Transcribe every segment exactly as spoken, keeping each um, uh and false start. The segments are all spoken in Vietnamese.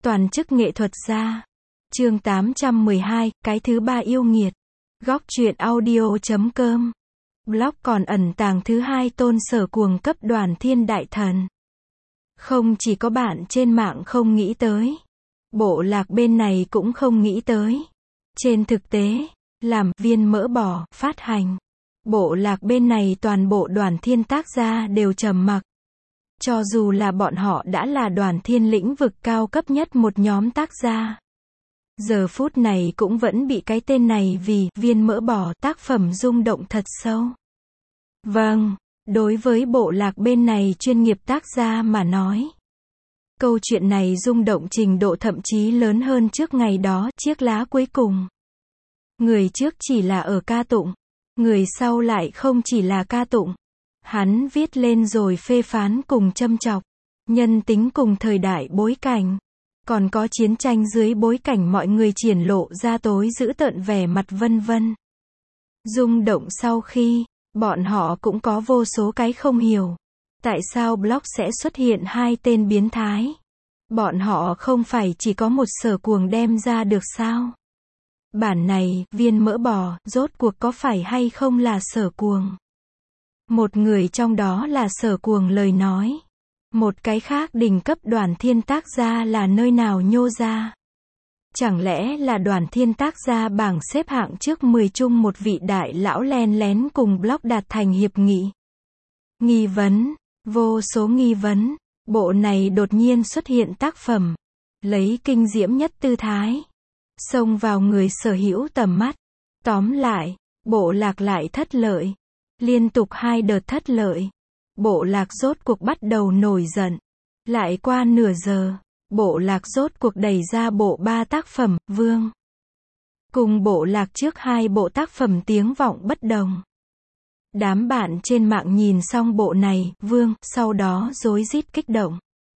Toàn chức nghệ thuật gia. Chương tám trăm mười hai, cái thứ ba yêu nghiệt. Góc truyện audio chấm com. Blog còn ẩn tàng thứ hai tôn Sở Cuồng cấp Đoàn Thiên Đại Thần. Không chỉ có bạn trên mạng không nghĩ tới, bộ lạc bên này cũng không nghĩ tới. Trên thực tế, làm viên mỡ bò phát hành, bộ lạc bên này toàn bộ Đoàn Thiên tác gia đều trầm mặc. Cho dù là bọn họ đã là Đoàn Thiên lĩnh vực cao cấp nhất một nhóm tác gia, giờ phút này cũng vẫn bị cái tên này vì viên mỡ bò tác phẩm rung động thật sâu. Vâng, đối với bộ lạc bên này chuyên nghiệp tác gia mà nói, câu chuyện này rung động trình độ thậm chí lớn hơn trước ngày đó, chiếc lá cuối cùng. Người trước chỉ là ở ca tụng, người sau lại không chỉ là ca tụng. Hắn viết lên rồi phê phán cùng châm chọc, nhân tính cùng thời đại bối cảnh. Còn có chiến tranh dưới bối cảnh mọi người triển lộ ra tối dữ tợn vẻ mặt vân vân. Rung động sau khi, bọn họ cũng có vô số cái không hiểu. Tại sao blog sẽ xuất hiện hai tên biến thái? Bọn họ không phải chỉ có một Sở Cuồng đem ra được sao? Bản này, viên mỡ bò, rốt cuộc có phải hay không là Sở Cuồng? Một người trong đó là Sở Cuồng lời nói. Một cái khác đỉnh cấp Đoàn Thiên tác gia là nơi nào nhô ra? Chẳng lẽ là Đoàn Thiên tác gia bảng xếp hạng trước mười chung một vị đại lão len lén cùng blog đạt thành hiệp nghị? Nghi vấn, vô số nghi vấn. Bộ này đột nhiên xuất hiện tác phẩm, lấy kinh diễm nhất tư thái, xông vào người sở hữu tầm mắt. Tóm lại, bộ lạc lại thất lợi. Liên tục hai đợt thất lợi, bộ lạc rốt cuộc bắt đầu nổi giận. Lại qua nửa giờ, bộ lạc rốt cuộc đẩy ra bộ ba tác phẩm, Vương. Cùng bộ lạc trước hai bộ tác phẩm tiếng vọng bất đồng. Đám bạn trên mạng nhìn xong bộ này, Vương, sau đó rối rít kích động.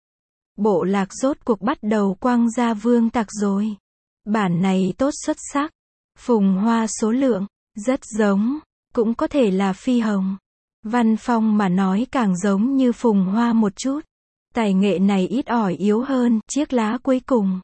Bộ lạc rốt cuộc bắt đầu quăng ra Vương tặc rồi. Bản này tốt xuất sắc. Phùng Hoa số lượng, rất giống. Cũng có thể là Phi Hồng. Văn phong mà nói càng giống như Phùng Hoa một chút. Tài nghệ này ít ỏi yếu hơn chiếc lá cuối cùng.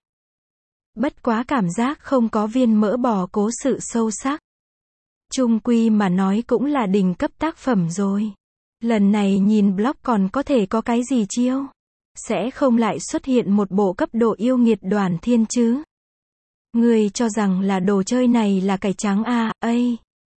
Bất quá cảm giác không có viên mỡ bò cố sự sâu sắc. Chung quy mà nói cũng là đỉnh cấp tác phẩm rồi. Lần này nhìn blog còn có thể có cái gì chiêu? Sẽ không lại xuất hiện một bộ cấp độ yêu nghiệt Đoàn Thiên chứ? Người cho rằng là đồ chơi này là cải trắng à, ây.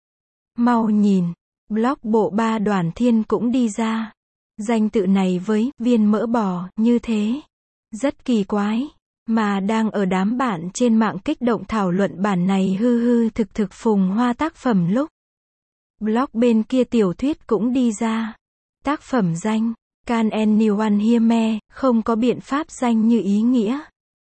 Mau nhìn, blog bộ ba Đoàn Thiên cũng đi ra. Danh tự này với viên mỡ bò như thế, rất kỳ quái. Mà đang ở đám bạn trên mạng kích động thảo luận bản này hư hư thực thực Phùng Hoa tác phẩm lúc, blog bên kia tiểu thuyết cũng đi ra. Tác phẩm danh, Can anyone hear me, không có biện pháp danh như ý nghĩa.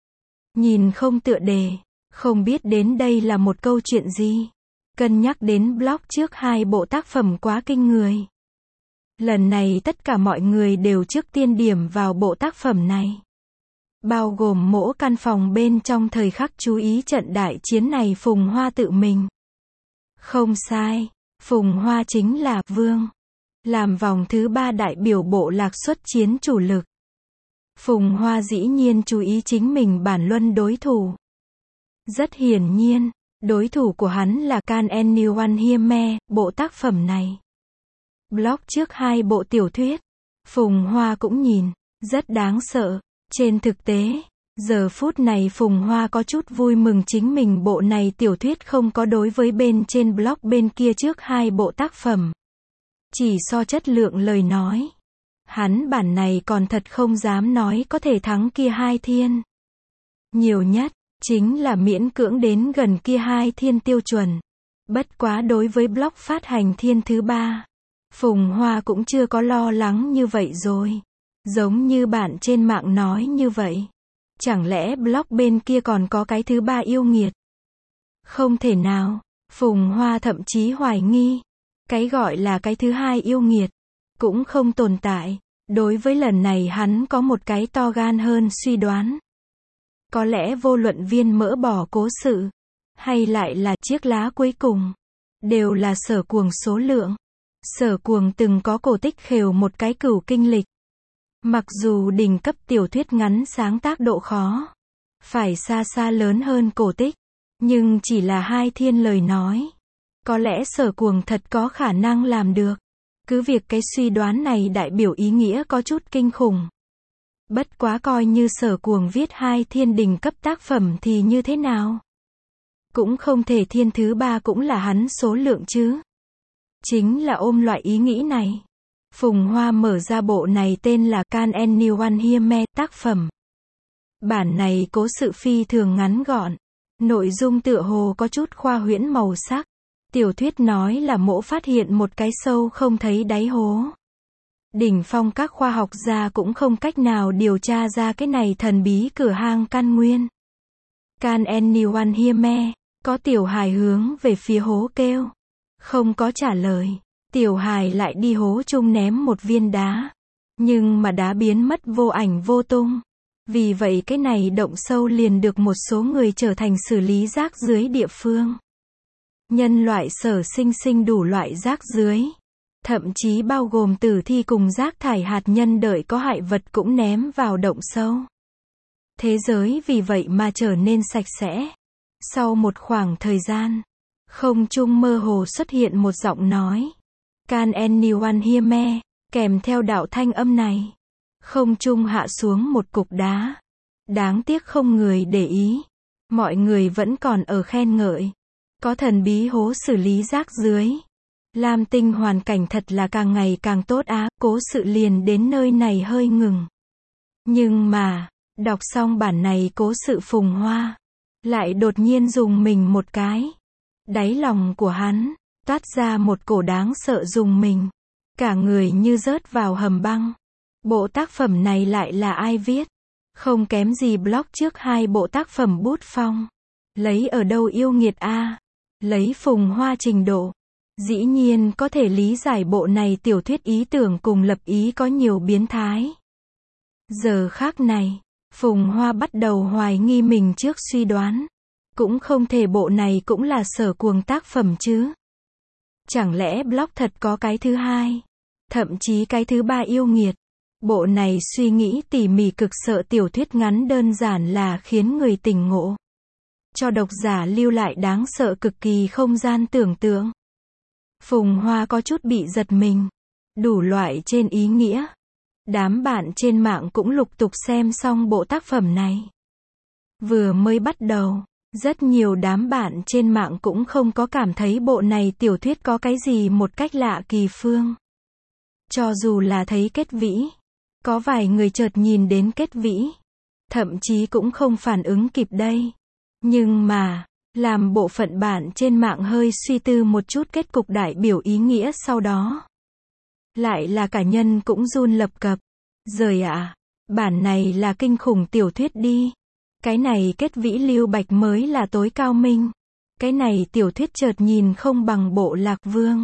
Nhìn không tựa đề, không biết đến đây là một câu chuyện gì. Cân nhắc đến blog trước hai bộ tác phẩm quá kinh người. Lần này tất cả mọi người đều trước tiên điểm vào bộ tác phẩm này. Bao gồm mỗi căn phòng bên trong thời khắc chú ý trận đại chiến này Phùng Hoa tự mình. Không sai, Phùng Hoa chính là Vương. Làm vòng thứ ba đại biểu bộ lạc xuất chiến chủ lực. Phùng Hoa dĩ nhiên chú ý chính mình bản luân đối thủ. Rất hiển nhiên, đối thủ của hắn là Can anyone hear me, bộ tác phẩm này. Blog trước hai bộ tiểu thuyết, Phùng Hoa cũng nhìn, rất đáng sợ. Trên thực tế, giờ phút này Phùng Hoa có chút vui mừng chính mình bộ này tiểu thuyết không có đối với bên trên blog bên kia trước hai bộ tác phẩm. Chỉ so chất lượng lời nói, hắn bản này còn thật không dám nói có thể thắng kia hai thiên. Nhiều nhất, chính là miễn cưỡng đến gần kia hai thiên tiêu chuẩn. Bất quá đối với blog phát hành thiên thứ ba, Phùng Hoa cũng chưa có lo lắng như vậy rồi. Giống như bạn trên mạng nói như vậy. Chẳng lẽ blog bên kia còn có cái thứ ba yêu nghiệt? Không thể nào. Phùng Hoa thậm chí hoài nghi. Cái gọi là cái thứ hai yêu nghiệt cũng không tồn tại. Đối với lần này hắn có một cái to gan hơn suy đoán. Có lẽ vô luận viên mỡ bò cố sự, hay lại là chiếc lá cuối cùng, đều là Sở Cuồng số lượng. Sở Cuồng từng có cổ tích khều một cái cửu kinh lịch. Mặc dù đỉnh cấp tiểu thuyết ngắn sáng tác độ khó phải xa xa lớn hơn cổ tích. Nhưng chỉ là hai thiên lời nói. Có lẽ Sở Cuồng thật có khả năng làm được. Cứ việc cái suy đoán này đại biểu ý nghĩa có chút kinh khủng. Bất quá coi như Sở Cuồng viết hai thiên đỉnh cấp tác phẩm thì như thế nào? Cũng không thể thiên thứ ba cũng là hắn số lượng chứ. Chính là ôm loại ý nghĩ này. Phùng Hoa mở ra bộ này tên là Can Anyone Hear Me, tác phẩm. Bản này cố sự phi thường ngắn gọn. Nội dung tựa hồ có chút khoa huyễn màu sắc. Tiểu thuyết nói là mỗ phát hiện một cái sâu không thấy đáy hố. Đỉnh phong các khoa học gia cũng không cách nào điều tra ra cái này thần bí cửa hang căn nguyên. Can anyone hear me? Có tiểu hài hướng về phía hố kêu. Không có trả lời. Tiểu hài lại đi hố chung ném một viên đá. Nhưng mà đá biến mất vô ảnh vô tung. Vì vậy cái này động sâu liền được một số người trở thành xử lý rác dưới địa phương. Nhân loại sở sinh sinh đủ loại rác dưới. Thậm chí bao gồm tử thi cùng rác thải hạt nhân đợi có hại vật cũng ném vào động sâu. Thế giới vì vậy mà trở nên sạch sẽ. Sau một khoảng thời gian, không trung mơ hồ xuất hiện một giọng nói. Can anyone hear me? Kèm theo đạo thanh âm này. Không trung hạ xuống một cục đá. Đáng tiếc không người để ý. Mọi người vẫn còn ở khen ngợi. Có thần bí hố xử lý rác dưới. Lam Tinh hoàn cảnh thật là càng ngày càng tốt á, cố sự liền đến nơi này hơi ngừng. Nhưng mà, đọc xong bản này cố sự Phùng Hoa, lại đột nhiên dùng mình một cái. Đáy lòng của hắn, toát ra một cổ đáng sợ dùng mình. Cả người như rớt vào hầm băng. Bộ tác phẩm này lại là ai viết? Không kém gì blog trước hai bộ tác phẩm bút phong. Lấy ở đâu yêu nghiệt a? Lấy Phùng Hoa trình độ. Dĩ nhiên có thể lý giải bộ này tiểu thuyết ý tưởng cùng lập ý có nhiều biến thái. Giờ khác này, Phùng Hoa bắt đầu hoài nghi mình trước suy đoán. Cũng không thể bộ này cũng là Sở Cuồng tác phẩm chứ. Chẳng lẽ blog thật có cái thứ hai, thậm chí cái thứ ba yêu nghiệt. Bộ này suy nghĩ tỉ mỉ cực sợ tiểu thuyết ngắn đơn giản là khiến người tỉnh ngộ. Cho độc giả lưu lại đáng sợ cực kỳ không gian tưởng tượng. Phùng Hoa có chút bị giật mình. Đủ loại trên ý nghĩa. Đám bạn trên mạng cũng lục tục xem xong bộ tác phẩm này. Vừa mới bắt đầu, rất nhiều đám bạn trên mạng cũng không có cảm thấy bộ này tiểu thuyết có cái gì một cách lạ kỳ phương. Cho dù là thấy kết vĩ, có vài người chợt nhìn đến kết vĩ, thậm chí cũng không phản ứng kịp đây. Nhưng mà, làm bộ phận bạn trên mạng hơi suy tư một chút kết cục đại biểu ý nghĩa sau đó. Lại là cả nhân cũng run lập cập. Giời ạ, bản này là kinh khủng tiểu thuyết đi. Cái này kết vĩ Lưu Bạch mới là tối cao minh. Cái này tiểu thuyết chợt nhìn không bằng bộ Lạc Vương.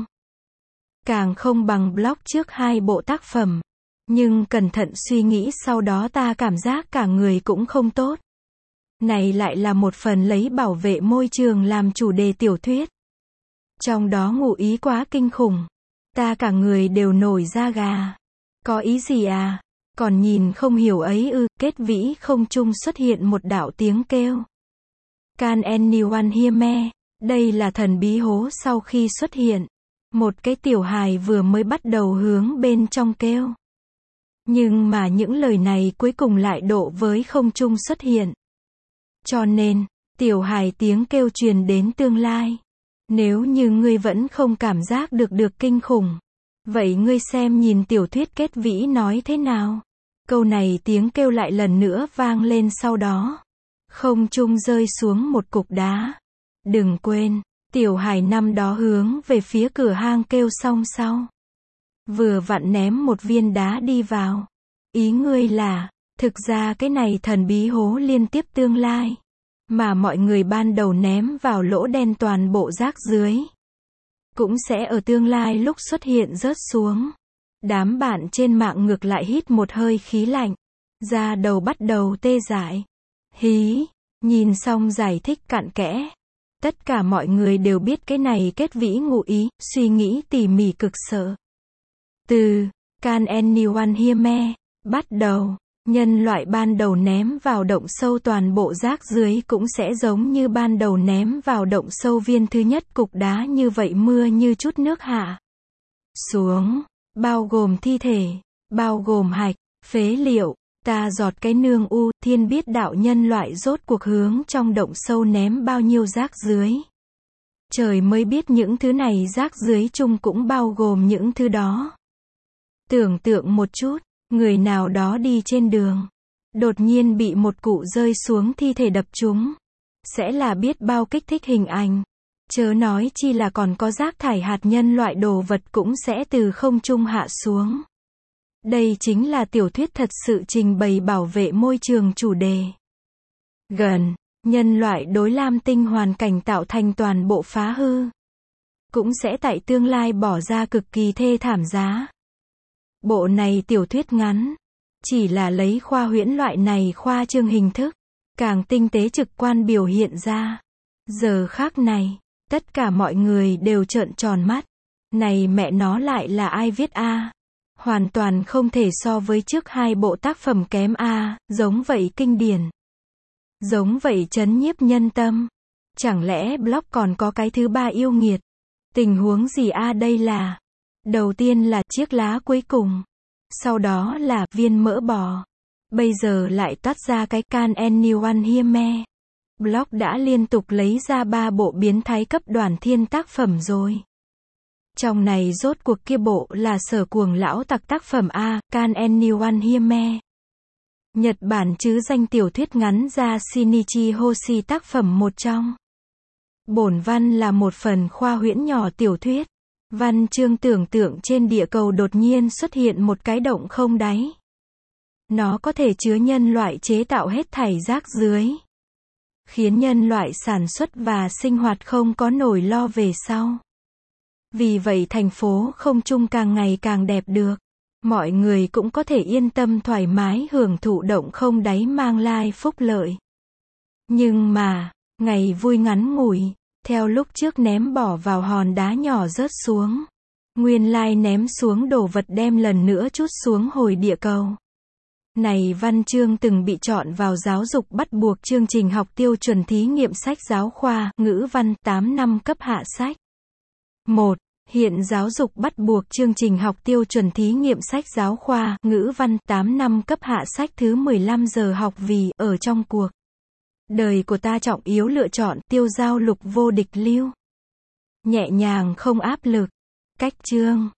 Càng không bằng blog trước hai bộ tác phẩm. Nhưng cẩn thận suy nghĩ sau đó ta cảm giác cả người cũng không tốt. Này lại là một phần lấy bảo vệ môi trường làm chủ đề tiểu thuyết. Trong đó ngụ ý quá kinh khủng. Ta cả người đều nổi da gà. Có ý gì à? Còn nhìn không hiểu ấy ư? Kết vĩ không trung xuất hiện một đạo tiếng kêu. Can anyone hear me? Đây là thần bí hố sau khi xuất hiện. Một cái tiểu hài vừa mới bắt đầu hướng bên trong kêu. Nhưng mà những lời này cuối cùng lại độ với không trung xuất hiện. Cho nên, tiểu hài tiếng kêu truyền đến tương lai. Nếu như ngươi vẫn không cảm giác được được kinh khủng, vậy ngươi xem nhìn tiểu thuyết kết vĩ nói thế nào. Câu này tiếng kêu lại lần nữa vang lên sau đó. Không trung rơi xuống một cục đá. Đừng quên, tiểu hài năm đó hướng về phía cửa hang kêu xong sau. Vừa vặn ném một viên đá đi vào. Ý ngươi là, thực ra cái này thần bí hố liên tiếp tương lai. Mà mọi người ban đầu ném vào lỗ đen toàn bộ rác dưới. Cũng sẽ ở tương lai lúc xuất hiện rớt xuống. Đám bạn trên mạng ngược lại hít một hơi khí lạnh. Da đầu bắt đầu tê dại. Hí, nhìn xong giải thích cặn kẽ. Tất cả mọi người đều biết cái này kết vĩ ngụ ý, suy nghĩ tỉ mỉ cực sợ. Từ Can anyone hear me? Bắt đầu, Nhân loại ban đầu ném vào động sâu toàn bộ rác dưới cũng sẽ giống như ban đầu ném vào động sâu viên thứ nhất cục đá như vậy, mưa như chút nước hạ xuống, bao gồm thi thể, bao gồm hạch, phế liệu, ta giọt cái nương u, thiên biết đạo nhân loại rốt cuộc hướng trong động sâu ném bao nhiêu rác dưới. Trời mới biết những thứ này rác dưới chung cũng bao gồm những thứ đó. Tưởng tượng một chút, người nào đó đi trên đường, đột nhiên bị một cụ rơi xuống thi thể đập trúng, sẽ là biết bao kích thích hình ảnh. Chớ nói chi là còn có rác thải hạt nhân loại đồ vật cũng sẽ từ không trung hạ xuống. Đây chính là tiểu thuyết thật sự trình bày bảo vệ môi trường chủ đề. Gần, nhân loại đối lam tinh hoàn cảnh tạo thành toàn bộ phá hư, cũng sẽ tại tương lai bỏ ra cực kỳ thê thảm giá. Bộ này tiểu thuyết ngắn, chỉ là lấy khoa huyễn loại này khoa trương hình thức, càng tinh tế trực quan biểu hiện ra. Giờ khắc này, tất cả mọi người đều trợn tròn mắt. Này mẹ nó lại là ai viết a? Hoàn toàn không thể so với trước hai bộ tác phẩm kém a, giống vậy kinh điển. Giống vậy chấn nhiếp nhân tâm. Chẳng lẽ blog còn có cái thứ ba yêu nghiệt? Tình huống gì a đây là? Đầu tiên là chiếc lá cuối cùng. Sau đó là viên mỡ bò. Bây giờ lại toát ra cái Can Anyone Hear Me? Blog đã liên tục lấy ra ba bộ biến thái cấp đoàn thiên tác phẩm rồi. Trong này rốt cuộc kia bộ là sở cuồng lão tặc tác phẩm A, Can Anyone Hear Me? Nhật Bản chứ danh tiểu thuyết ngắn ra Shinichi Hoshi tác phẩm một trong. Bổn văn là một phần khoa huyễn nhỏ tiểu thuyết. Văn chương tưởng tượng trên địa cầu đột nhiên xuất hiện một cái động không đáy. Nó có thể chứa nhân loại chế tạo hết thảy rác dưới, khiến nhân loại sản xuất và sinh hoạt không có nỗi lo về sau. Vì vậy thành phố không trung càng ngày càng đẹp được. Mọi người cũng có thể yên tâm thoải mái hưởng thụ động không đáy mang lai phúc lợi. Nhưng mà, ngày vui ngắn ngủi, theo lúc trước ném bỏ vào hòn đá nhỏ rớt xuống. Nguyên lai ném xuống đồ vật đem lần nữa trút xuống hồi địa cầu. Này văn chương từng bị chọn vào giáo dục bắt buộc chương trình học tiêu chuẩn thí nghiệm sách giáo khoa, ngữ văn tám năm cấp hạ sách. một. Hiện giáo dục bắt buộc chương trình học tiêu chuẩn thí nghiệm sách giáo khoa, ngữ văn tám năm cấp hạ sách thứ mười lăm giờ học vì, ở trong cuộc đời của ta trọng yếu lựa chọn, tiêu giao lục vô địch lưu. Nhẹ nhàng không áp lực. Cách chương.